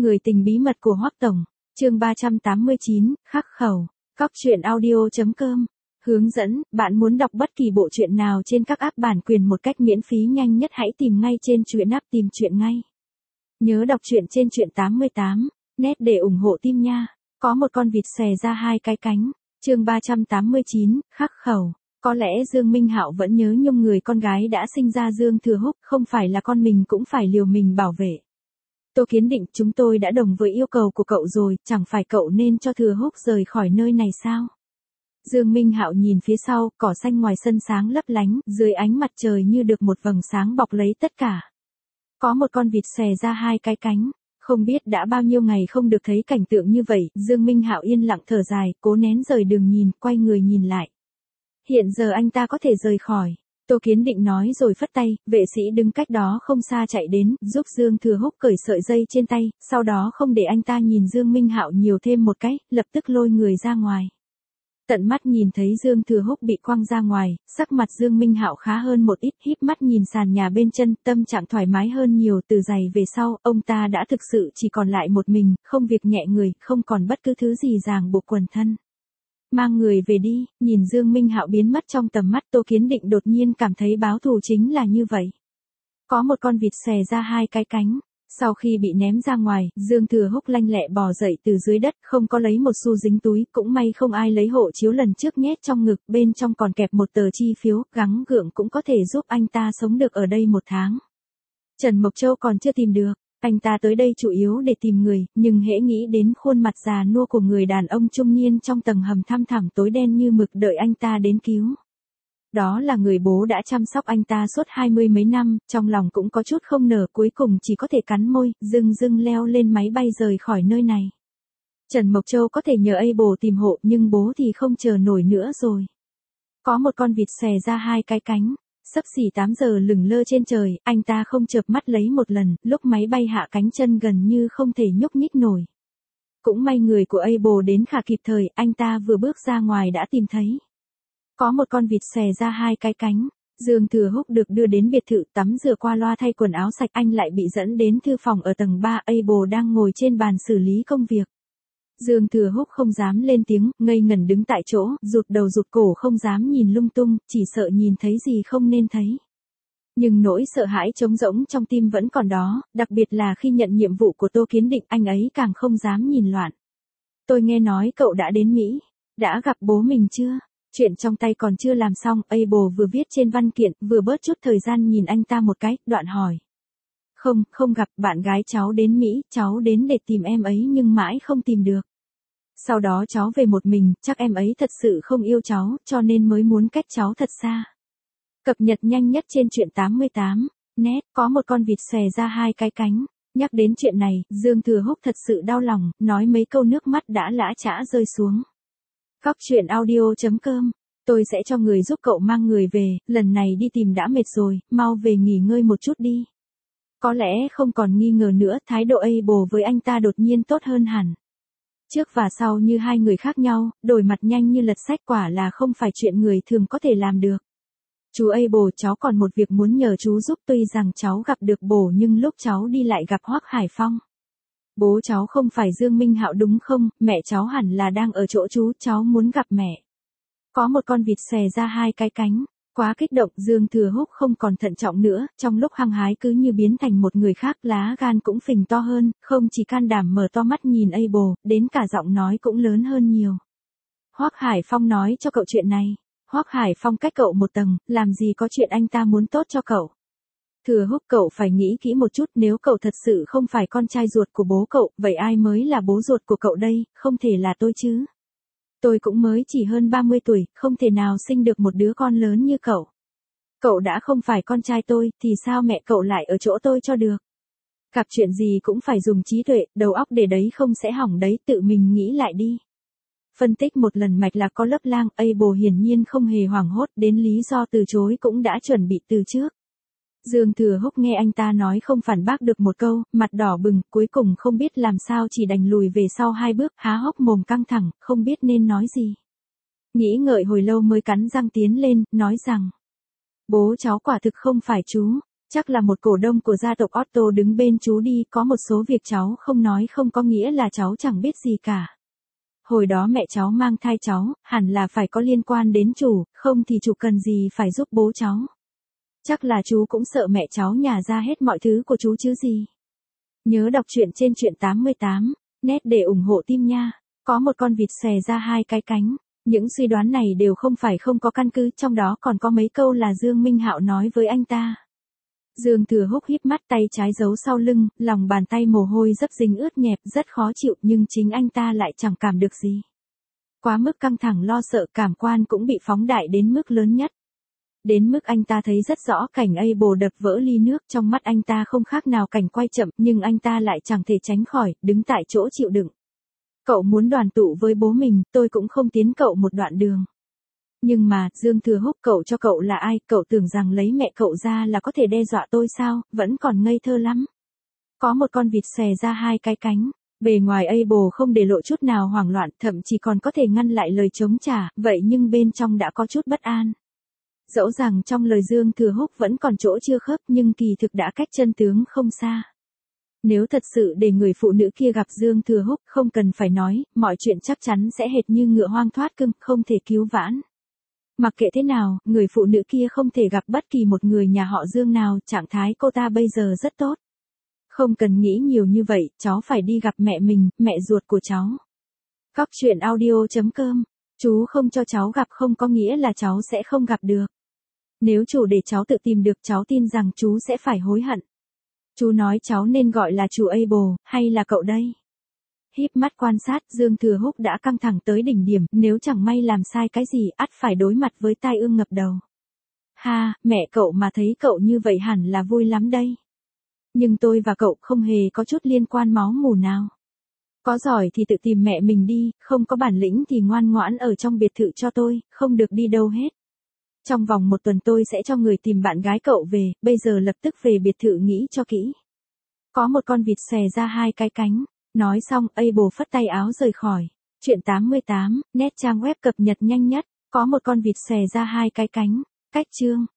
Người tình bí mật của Hoắc Tổng, chương 389, khắc khẩu, cóc truyện audio.com. Hướng dẫn, bạn muốn đọc bất kỳ bộ truyện nào trên các app bản quyền một cách miễn phí nhanh nhất hãy tìm ngay trên truyện app tìm truyện ngay. Nhớ đọc truyện trên truyện 88, net để ủng hộ team nha. Có một con vịt xòe ra hai cái cánh, chương 389, khắc khẩu. Có lẽ Dương Minh Hạo vẫn nhớ nhung người con gái đã sinh ra Dương Thừa Húc, không phải là con mình cũng phải liều mình bảo vệ. Tô Kiến Định, chúng tôi đã đồng với yêu cầu của cậu rồi, chẳng phải cậu nên cho Thừa Húc rời khỏi nơi này sao? Dương Minh Hạo nhìn phía sau, cỏ xanh ngoài sân sáng lấp lánh, dưới ánh mặt trời như được một vầng sáng bọc lấy tất cả. Có một con vịt xòe ra hai cái cánh, không biết đã bao nhiêu ngày không được thấy cảnh tượng như vậy, Dương Minh Hạo yên lặng thở dài, cố nén rời đường nhìn, quay người nhìn lại. Hiện giờ anh ta có thể rời khỏi. Tô Kiến Định nói rồi phất tay, vệ sĩ đứng cách đó không xa chạy đến, giúp Dương Thừa Húc cởi sợi dây trên tay, sau đó không để anh ta nhìn Dương Minh Hạo nhiều thêm một cái, lập tức lôi người ra ngoài. Tận mắt nhìn thấy Dương Thừa Húc bị quăng ra ngoài, sắc mặt Dương Minh Hạo khá hơn một ít, híp mắt nhìn sàn nhà bên chân, tâm trạng thoải mái hơn nhiều. Từ giày về sau, ông ta đã thực sự chỉ còn lại một mình, không việc nhẹ người, không còn bất cứ thứ gì ràng buộc quần thân. Mang người về đi, nhìn Dương Minh Hạo biến mất trong tầm mắt, Tô Kiến Định đột nhiên cảm thấy báo thù chính là như vậy. Có một con vịt xòe ra hai cái cánh, sau khi bị ném ra ngoài, Dương Thừa Húc lanh lẹ bò dậy từ dưới đất, không có lấy một xu dính túi, cũng may không ai lấy hộ chiếu lần trước nhét trong ngực, bên trong còn kẹp một tờ chi phiếu, gắng gượng cũng có thể giúp anh ta sống được ở đây một tháng. Trần Mộc Châu còn chưa tìm được. Anh ta tới đây chủ yếu để tìm người, nhưng hễ nghĩ đến khuôn mặt già nua của người đàn ông trung niên trong tầng hầm thăm thẳm tối đen như mực đợi anh ta đến cứu. Đó là người bố đã chăm sóc anh ta suốt 20 mấy năm, trong lòng cũng có chút không nở, cuối cùng chỉ có thể cắn môi, dưng leo lên máy bay rời khỏi nơi này. Trần Mộc Châu có thể nhờ Able tìm hộ, nhưng bố thì không chờ nổi nữa rồi. Có một con vịt xòe ra hai cái cánh. Sắp xỉ 8 giờ lửng lơ trên trời, anh ta không chợp mắt lấy một lần, lúc máy bay hạ cánh chân gần như không thể nhúc nhích nổi. Cũng may người của Able đến khá kịp thời, anh ta vừa bước ra ngoài đã tìm thấy. Có một con vịt xòe ra hai cái cánh, Dương Thừa Húc được đưa đến biệt thự tắm rửa qua loa thay quần áo sạch, anh lại bị dẫn đến thư phòng ở tầng 3, Able đang ngồi trên bàn xử lý công việc. Dương Thừa Húc không dám lên tiếng, ngây ngẩn đứng tại chỗ, rụt đầu rụt cổ không dám nhìn lung tung, chỉ sợ nhìn thấy gì không nên thấy. Nhưng nỗi sợ hãi trống rỗng trong tim vẫn còn đó, đặc biệt là khi nhận nhiệm vụ của Tô Kiến Định, anh ấy càng không dám nhìn loạn. Tôi nghe nói cậu đã đến Mỹ, đã gặp bố mình chưa? Chuyện trong tay còn chưa làm xong, Able vừa viết trên văn kiện, vừa bớt chút thời gian nhìn anh ta một cái, đoạn hỏi. Không gặp, bạn gái cháu đến Mỹ, cháu đến để tìm em ấy nhưng mãi không tìm được. Sau đó cháu về một mình, chắc em ấy thật sự không yêu cháu, cho nên mới muốn cách cháu thật xa. Cập nhật nhanh nhất trên truyện 88, net, có một con vịt xòe ra hai cái cánh. Nhắc đến chuyện này, Dương Thừa Húc thật sự đau lòng, nói mấy câu nước mắt đã lã chã rơi xuống. Cóc truyện audio.com, tôi sẽ cho người giúp cậu mang người về, lần này đi tìm đã mệt rồi, mau về nghỉ ngơi một chút đi. Có lẽ không còn nghi ngờ nữa, thái độ Able với anh ta đột nhiên tốt hơn hẳn. Trước và sau như hai người khác nhau, đổi mặt nhanh như lật sách, quả là không phải chuyện người thường có thể làm được. Chú Able, cháu còn một việc muốn nhờ chú giúp, tuy rằng cháu gặp được bố nhưng lúc cháu đi lại gặp Hoắc Hải Phong. Bố cháu không phải Dương Minh Hạo đúng không, mẹ cháu hẳn là đang ở chỗ chú, cháu muốn gặp mẹ. Có một con vịt xòe ra hai cái cánh. Quá kích động, Dương Thừa Húc không còn thận trọng nữa, trong lúc hăng hái cứ như biến thành một người khác, lá gan cũng phình to hơn, không chỉ can đảm mở to mắt nhìn Able, đến cả giọng nói cũng lớn hơn nhiều. Hoắc Hải Phong nói cho cậu chuyện này. Hoắc Hải Phong cách cậu một tầng, làm gì có chuyện anh ta muốn tốt cho cậu. Thừa Húc, cậu phải nghĩ kỹ một chút, nếu cậu thật sự không phải con trai ruột của bố cậu, vậy ai mới là bố ruột của cậu đây, không thể là tôi chứ. Tôi cũng mới chỉ hơn 30 tuổi, không thể nào sinh được một đứa con lớn như cậu. Cậu đã không phải con trai tôi, thì sao mẹ cậu lại ở chỗ tôi cho được? Gặp chuyện gì cũng phải dùng trí tuệ, đầu óc để đấy không sẽ hỏng đấy, tự mình nghĩ lại đi. Phân tích một lần mạch lạc có lớp lang, Able hiển nhiên không hề hoảng hốt, đến lý do từ chối cũng đã chuẩn bị từ trước. Dương Thừa Húc nghe anh ta nói không phản bác được một câu, mặt đỏ bừng, cuối cùng không biết làm sao chỉ đành lùi về sau hai bước, há hốc mồm căng thẳng, không biết nên nói gì. Nghĩ ngợi hồi lâu mới cắn răng tiến lên, nói rằng. Bố cháu quả thực không phải chú. Chắc là một cổ đông của gia tộc Otto đứng bên chú đi, có một số việc cháu không nói không có nghĩa là cháu chẳng biết gì cả. Hồi đó mẹ cháu mang thai cháu, hẳn là phải có liên quan đến chủ, không thì chủ cần gì phải giúp bố cháu. Chắc là chú cũng sợ mẹ cháu nhả ra hết mọi thứ của chú chứ gì. Nhớ đọc truyện trên truyện 88, net để ủng hộ team nha. Có một con vịt xòe ra hai cái cánh. Những suy đoán này đều không phải không có căn cứ, trong đó còn có mấy câu là Dương Minh Hạo nói với anh ta. Dương Thừa Húc híp mắt, tay trái giấu sau lưng, lòng bàn tay mồ hôi dấp dính ướt nhẹp, rất khó chịu, nhưng chính anh ta lại chẳng cảm được gì. Quá mức căng thẳng lo sợ, cảm quan cũng bị phóng đại đến mức lớn nhất. Đến mức anh ta thấy rất rõ cảnh Abel đập vỡ ly nước, trong mắt anh ta không khác nào cảnh quay chậm, nhưng anh ta lại chẳng thể tránh khỏi, đứng tại chỗ chịu đựng. Cậu muốn đoàn tụ với bố mình, tôi cũng không tiến cậu một đoạn đường. Nhưng mà, Dương Thừa Húc, cậu cho cậu là ai, cậu tưởng rằng lấy mẹ cậu ra là có thể đe dọa tôi sao, vẫn còn ngây thơ lắm. Có một con vịt xòe ra hai cái cánh, bề ngoài Abel không để lộ chút nào hoảng loạn, thậm chí còn có thể ngăn lại lời chống trả, vậy nhưng bên trong đã có chút bất an. Dẫu rằng trong lời Dương Thừa Húc vẫn còn chỗ chưa khớp, nhưng kỳ thực đã cách chân tướng không xa. Nếu thật sự để người phụ nữ kia gặp Dương Thừa Húc, không cần phải nói, mọi chuyện chắc chắn sẽ hệt như ngựa hoang thoát cưng, không thể cứu vãn. Mặc kệ thế nào, người phụ nữ kia không thể gặp bất kỳ một người nhà họ Dương nào, trạng thái cô ta bây giờ rất tốt. Không cần nghĩ nhiều như vậy, cháu phải đi gặp mẹ mình, mẹ ruột của cháu. Cóc truyện audio.com. Chú không cho cháu gặp không có nghĩa là cháu sẽ không gặp được. Nếu chủ để cháu tự tìm được, cháu tin rằng chú sẽ phải hối hận. Chú nói cháu nên gọi là chủ Abel, hay là cậu đây? Híp mắt quan sát, Dương Thừa Húc đã căng thẳng tới đỉnh điểm, nếu chẳng may làm sai cái gì, ắt phải đối mặt với tai ương ngập đầu. Ha, mẹ cậu mà thấy cậu như vậy hẳn là vui lắm đây. Nhưng tôi và cậu không hề có chút liên quan máu mủ nào. Có giỏi thì tự tìm mẹ mình đi, không có bản lĩnh thì ngoan ngoãn ở trong biệt thự cho tôi, không được đi đâu hết. Trong vòng 1 tuần tôi sẽ cho người tìm bạn gái cậu về, bây giờ lập tức về biệt thự nghĩ cho kỹ. Có một con vịt xòe ra hai cái cánh. Nói xong, Abel phất tay áo rời khỏi. Truyện 88, net trang web cập nhật nhanh nhất. Có một con vịt xòe ra hai cái cánh. Cách chương.